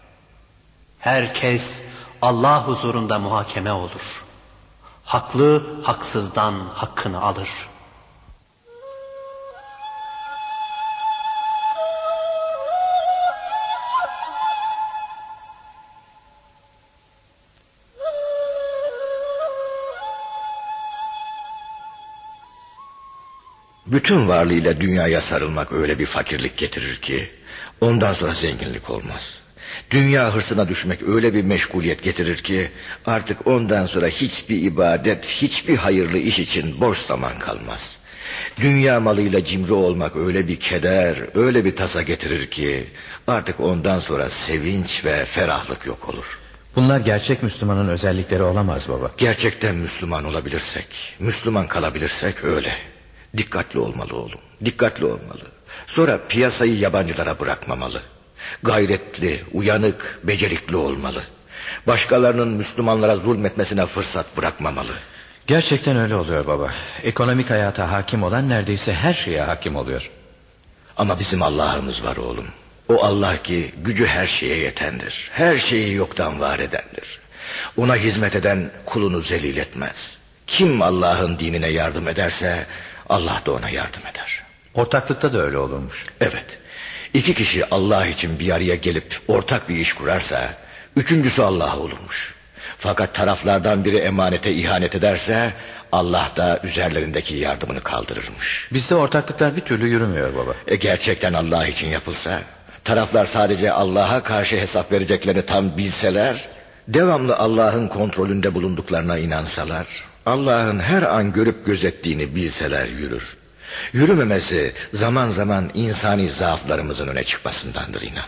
Herkes Allah huzurunda muhakeme olur. Haklı haksızdan hakkını alır. Bütün varlığıyla dünyaya sarılmak öyle bir fakirlik getirir ki ondan sonra zenginlik olmaz. Dünya hırsına düşmek öyle bir meşguliyet getirir ki artık ondan sonra hiçbir ibadet, hiçbir hayırlı iş için boş zaman kalmaz. Dünya malıyla cimri olmak öyle bir keder, öyle bir tasa getirir ki artık ondan sonra sevinç ve ferahlık yok olur. Bunlar gerçek Müslümanın özellikleri olamaz baba. Gerçekten Müslüman olabilirsek, Müslüman kalabilirsek öyle. Dikkatli olmalı oğlum, dikkatli olmalı. Sonra piyasayı yabancılara bırakmamalı. Gayretli, uyanık, becerikli olmalı. Başkalarının Müslümanlara zulmetmesine fırsat bırakmamalı. Gerçekten öyle oluyor baba. Ekonomik hayata hakim olan neredeyse her şeye hakim oluyor. Ama bizim Allah'ımız var oğlum. O Allah ki gücü her şeye yetendir. Her şeyi yoktan var edendir. Ona hizmet eden kulunu zelil etmez. Kim Allah'ın dinine yardım ederse Allah da ona yardım eder. Ortaklıkta da öyle olurmuş. Evet. İki kişi Allah için bir araya gelip ortak bir iş kurarsa üçüncüsü Allah olurmuş. Fakat taraflardan biri emanete ihanet ederse Allah da üzerlerindeki yardımını kaldırırmış. Bizde ortaklıklar bir türlü yürümüyor baba. E gerçekten Allah için yapılsa, taraflar sadece Allah'a karşı hesap vereceklerini tam bilseler, devamlı Allah'ın kontrolünde bulunduklarına inansalar, Allah'ın her an görüp gözettiğini bilseler yürür. Yürümemesi zaman zaman insani zaaflarımızın öne çıkmasındandır inan.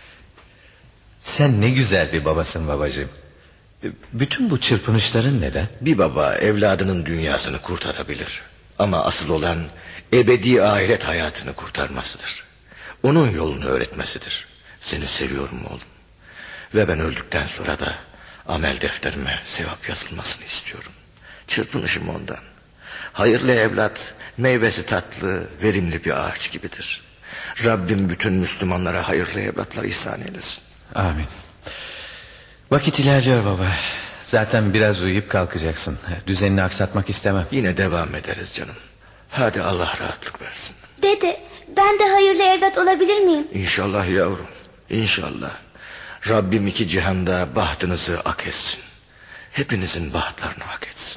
Sen ne güzel bir babasın babacığım. Bütün bu çırpınışların neden? Bir baba evladının dünyasını kurtarabilir. Ama asıl olan ebedi ahiret hayatını kurtarmasıdır. Onun yolunu öğretmesidir. Seni seviyorum oğlum. Ve ben öldükten sonra da amel defterime sevap yazılmasını istiyorum. Çırpınışım ondan. Hayırlı evlat, meyvesi tatlı, verimli bir ağaç gibidir. Rabbim bütün Müslümanlara hayırlı evlatlar ihsan eylesin. Amin. Vakit ilerliyor baba. Zaten biraz uyuyup kalkacaksın. Düzenini aksatmak istemem. Yine devam ederiz canım. Hadi Allah rahatlık versin. Dede, ben de hayırlı evlat olabilir miyim? İnşallah yavrum, İnşallah. Rabbim iki cihanda bahtınızı ak etsin. Hepinizin bahtlarını hak etsin.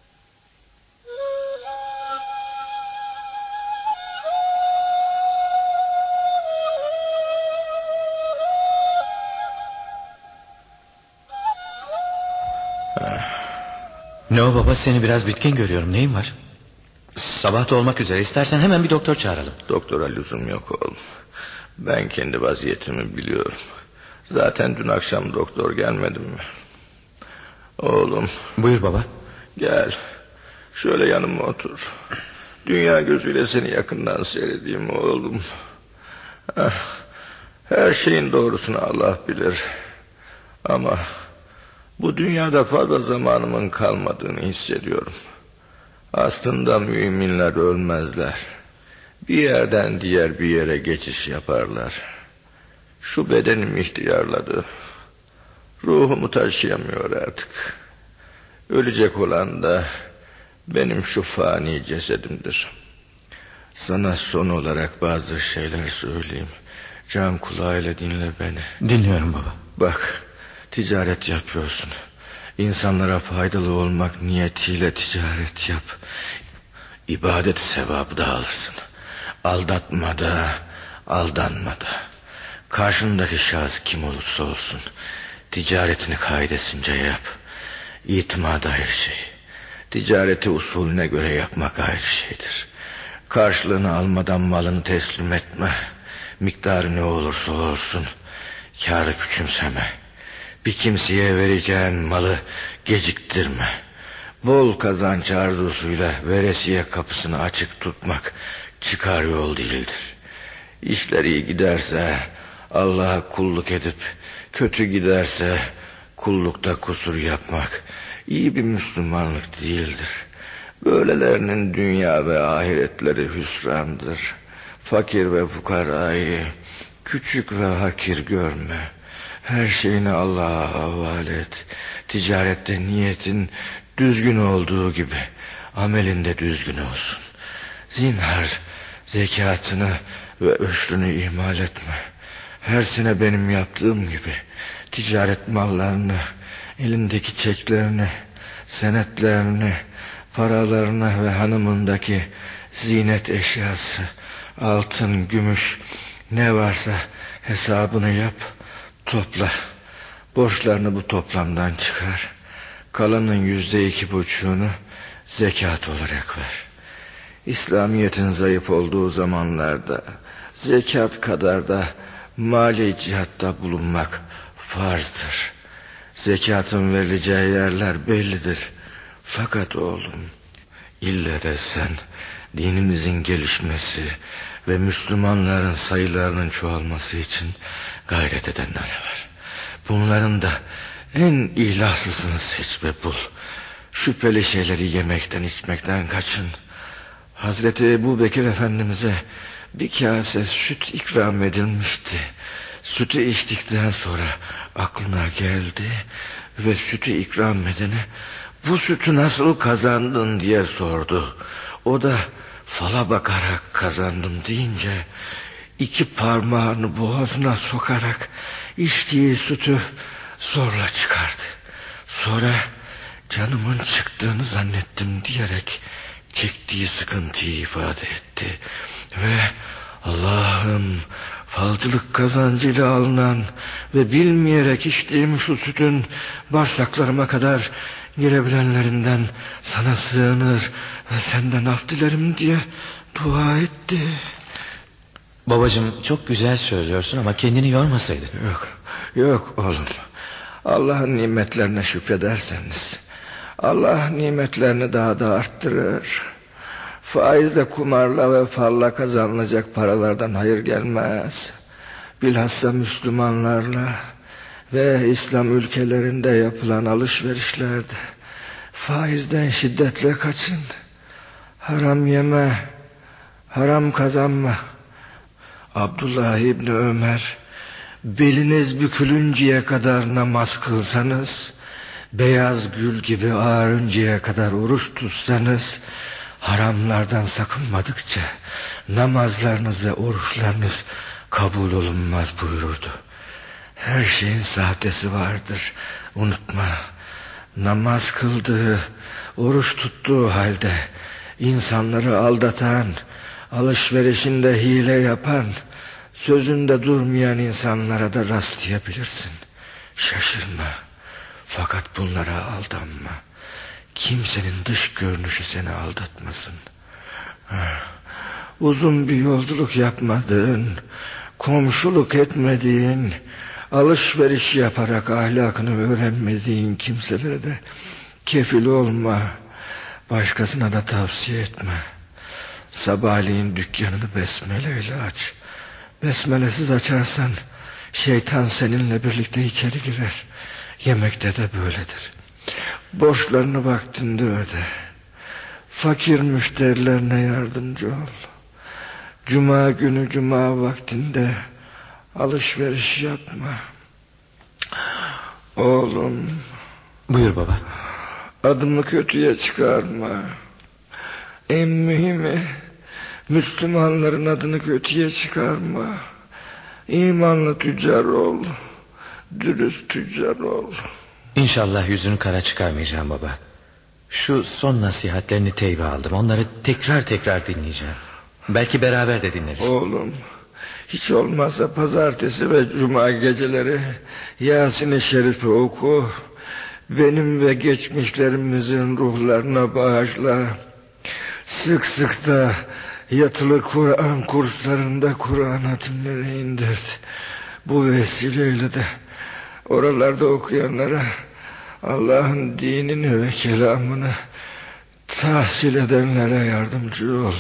Ne o baba, seni biraz bitkin görüyorum, neyin var? Sabah da olmak üzere, istersen hemen bir doktor çağıralım. Doktora lüzum yok oğlum. Ben kendi vaziyetimi biliyorum. Zaten dün akşam doktor gelmedi mi? Oğlum. Buyur baba. Gel. Şöyle yanıma otur. Dünya gözüyle seni yakından seyredeyim oğlum. Her şeyin doğrusunu Allah bilir. Ama bu dünyada fazla zamanımın kalmadığını hissediyorum. Aslında müminler ölmezler. Bir yerden diğer bir yere geçiş yaparlar. Şu bedenim ihtiyarladı. Ruhumu taşıyamıyor artık. Ölecek olan da benim şu fani cesedimdir. Sana son olarak bazı şeyler söyleyeyim. Can kulağıyla dinle beni. Dinliyorum baba. Bak, ticaret yapıyorsun. İnsanlara faydalı olmak niyetiyle ticaret yap. İbadet sevabı da alırsın. Aldatmada, aldanmada. Karşındaki şahıs kim olursa olsun ticaretini kaidesince yap. İtimat ayrı şey. Ticareti usulüne göre yapmak ayrı şeydir. Karşılığını almadan malını teslim etme. Miktarı ne olursa olsun kârı küçümseme. Bir kimseye vereceğin malı geciktirme. Bol kazanç arzusuyla veresiye kapısını açık tutmak çıkar yol değildir. İşler iyi giderse Allah'a kulluk edip, kötü giderse kullukta kusur yapmak iyi bir Müslümanlık değildir. Böylelerinin dünya ve ahiretleri hüsrandır. Fakir ve fukarayı küçük ve hakir görme. Her şeyini Allah'a havale et. Ticarette niyetin düzgün olduğu gibi amelinde düzgün olsun. Zinhar zekatını ve öşrünü ihmal etme. Her sene benim yaptığım gibi ticaret mallarını, elindeki çeklerini, senetlerini, paralarını ve hanımındaki zinet eşyası, altın, gümüş ne varsa hesabını yap, topla. Borçlarını bu toplamdan çıkar. Kalanın yüzde iki buçuğunu zekat olarak ver. İslamiyet'in zayıf olduğu zamanlarda zekat kadar da mali cihatta bulunmak farzdır. Zekatın verileceği yerler bellidir. Fakat oğlum, ille de sen dinimizin gelişmesi ve Müslümanların sayılarının çoğalması için gayret edenler var. Bunların da en ilahlısını seç ve bul. Şüpheli şeyleri yemekten içmekten kaçın. Hazreti Ebu Bekir Efendimiz'e bir kase süt ikram edilmişti. Sütü içtikten sonra aklına geldi ve sütü ikram edene bu sütü nasıl kazandın diye sordu. O da fala bakarak kazandım deyince iki parmağını boğazına sokarak içtiği sütü zorla çıkardı. Sonra canımın çıktığını zannettim diyerek çektiği sıkıntıyı ifade etti. Ve Allah'ım, falcılık kazancıyla alınan ve bilmeyerek içtiğim şu sütün bağırsaklarıma kadar girebilenlerinden sana sığınır ve senden af dilerim diye dua etti. Babacığım, çok güzel söylüyorsun ama kendini yormasaydın. Yok, yok oğlum. Allah'ın nimetlerine şükrederseniz Allah nimetlerini daha da arttırır. Faizle, kumarla ve falla kazanılacak paralardan hayır gelmez. Bilhassa Müslümanlarla ve İslam ülkelerinde yapılan alışverişlerde faizden şiddetle kaçın. Haram yeme, haram kazanma. Abdullah İbni Ömer, beliniz bükülünceye kadar namaz kılsanız, beyaz gül gibi ağarıncaya kadar oruç tutsanız, haramlardan sakınmadıkça namazlarınız ve oruçlarınız kabul olunmaz buyururdu. Her şeyin sahtesi vardır, unutma. Namaz kıldığı, oruç tuttuğu halde insanları aldatan, alışverişinde hile yapan, sözünde durmayan insanlara da rastlayabilirsin. Şaşırma, fakat bunlara aldanma. Kimsenin dış görünüşü seni aldatmasın. Uzun bir yolculuk yapmadığın, komşuluk etmediğin, alışveriş yaparak ahlakını öğrenmediğin kimselere de kefil olma. Başkasına da tavsiye etme. Sabahleyin dükkanını besmeleyle aç. Besmelesiz açarsan şeytan seninle birlikte içeri girer. Yemekte de böyledir. Borçlarını vaktinde öde. Fakir müşterilerine yardımcı ol. Cuma günü cuma vaktinde alışveriş yapma. Oğlum. Buyur baba. Adımı kötüye çıkarma. En mühimi, Müslümanların adını kötüye çıkarma. İmanlı tüccar ol. Dürüst tüccar ol. İnşallah yüzünü kara çıkarmayacağım baba. Şu son nasihatlerini teybe aldım. Onları tekrar tekrar dinleyeceğim. Belki beraber de dinleriz. Oğlum, hiç olmazsa pazartesi ve cuma geceleri Yasin-i Şerif'i oku. Benim ve geçmişlerimizin ruhlarına bağışla. Sık sık da yatılı Kur'an kurslarında Kur'an hatimleri indir. Bu vesileyle de oralarda okuyanlara Allah'ın dinini ve kelamını tahsil edenlere yardımcı ol.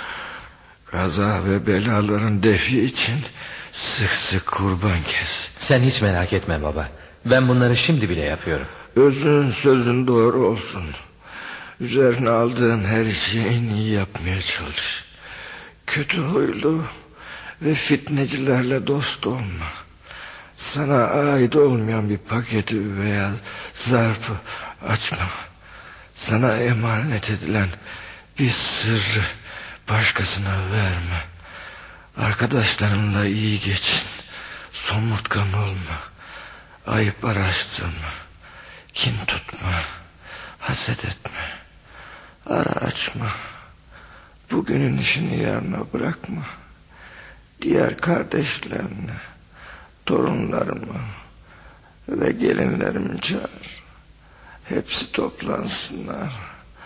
Kaza ve belaların defi için sık sık kurban kes. Sen hiç merak etme baba. Ben bunları şimdi bile yapıyorum. Özün sözün doğru olsun. Üzerine aldığın her şeyi en iyi yapmaya çalış. Kötü huylu ve fitnecilerle dost olma. Sana ait olmayan bir paketi veya zarfı açma. Sana emanet edilen bir sırrı başkasına verme. Arkadaşlarınla iyi geçin. Somurtkan olma. Ayıp araştırma. Kin tutma. Haset etme. Ara açma. Bugünün işini yarına bırakma. Diğer kardeşlerini, torunlarımı ve gelinlerimi çağır. Hepsi toplansınlar.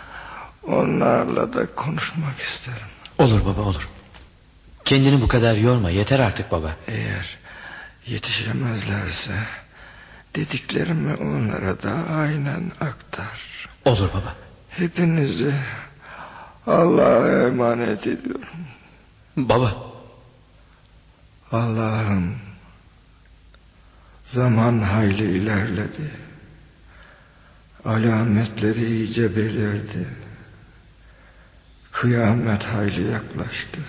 Onlarla da konuşmak isterim. Olur baba, olur. Kendini bu kadar yorma, yeter artık baba. Eğer yetişemezlerse dediklerimi onlara da aynen aktar. Olur baba. Hepinizi Allah'a emanet ediyorum. Baba. Allah'ım, zaman hayli ilerledi. Alametleri iyice belirdi. Kıyamet hayli yaklaştı.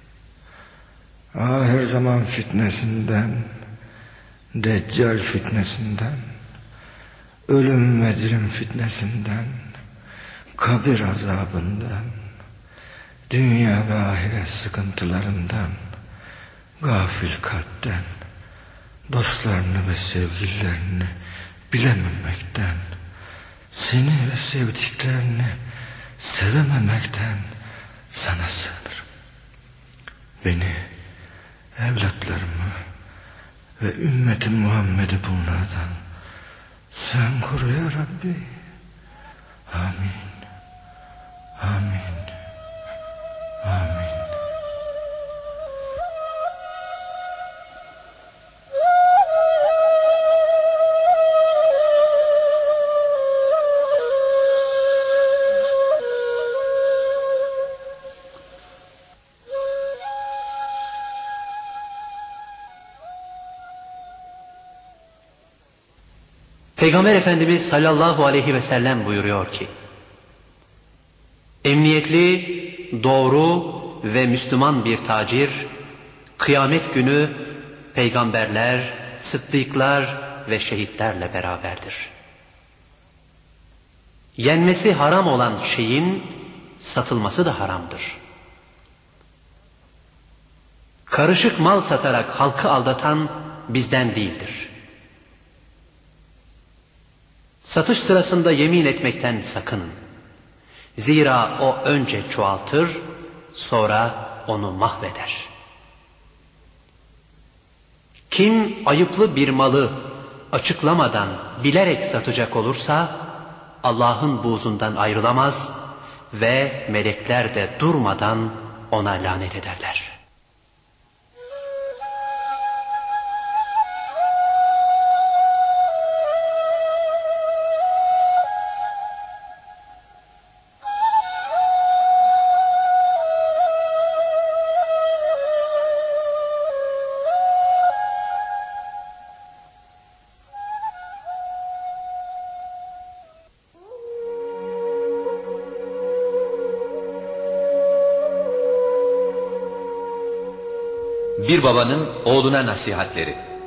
Ahir zaman fitnesinden, Deccal fitnesinden, ölüm ve dirim fitnesinden, kabir azabından, dünya ve ahiret sıkıntılarından, gafil kalpten, dostlarını ve sevgililerini bilememekten, seni ve sevdiklerini sevememekten sana sığınırım. Beni, evlatlarımı ve ümmeti Muhammed'i bunlardan sen koru ya Rabbi. Amin. Amin. Amin. Peygamber Efendimiz sallallahu aleyhi ve sellem buyuruyor ki, emniyetli, doğru ve Müslüman bir tacir, kıyamet günü peygamberler, sıddıklar ve şehitlerle beraberdir. Yenmesi haram olan şeyin satılması da haramdır. Karışık mal satarak halkı aldatan bizden değildir. Satış sırasında yemin etmekten sakının. Zira o önce çoğaltır, sonra onu mahveder. Kim ayıplı bir malı açıklamadan bilerek satacak olursa Allah'ın buğzundan ayrılamaz ve melekler de durmadan ona lanet ederler. Bir babanın oğluna nasihatleri.